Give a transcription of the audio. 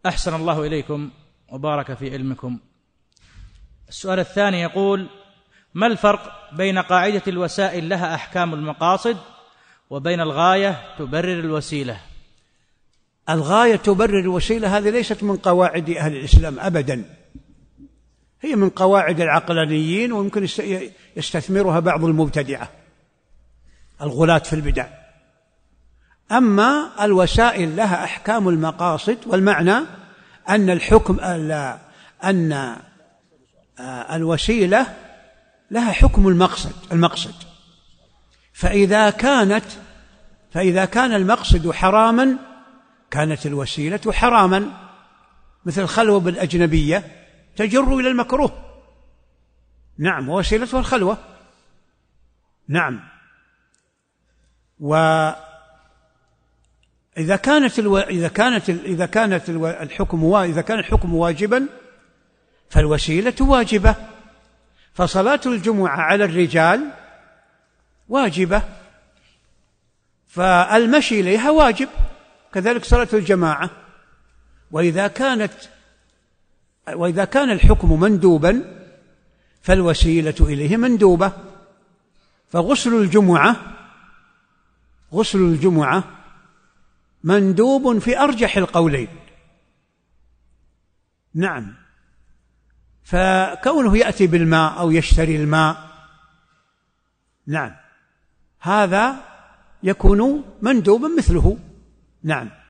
أحسن الله إليكم وبارك في علمكم. السؤال الثاني يقول: ما الفرق بين قاعدة الوسائل لها أحكام المقاصد وبين الغاية تبرر الوسيلة؟ الغاية تبرر الوسيلة هذه ليست من قواعد أهل الإسلام أبدا، هي من قواعد العقلانيين، ويمكن يستثمرها بعض المبتدعة الغلاة في البدع. أما الوسائل لها أحكام المقاصد، والمعنى أن الحكم أن الوسيلة لها حكم المقصد، فإذا كان المقصد حراما كانت الوسيلة حراما، مثل الخلوة بالأجنبية تجر إلى المكروه، نعم، ووسيلتها الخلوة، نعم. وإذا كان الحكم واجبا فالوسيلة واجبة، فصلاة الجمعة على الرجال واجبة، فالمشي إليها واجب، كذلك صلاة الجماعة. وإذا كان الحكم مندوبا فالوسيلة إليه مندوبة، فغسل الجمعة مندوب في أرجح القولين، نعم، فكونه يأتي بالماء أو يشتري الماء، نعم، هذا يكون مندوبا مثله، نعم.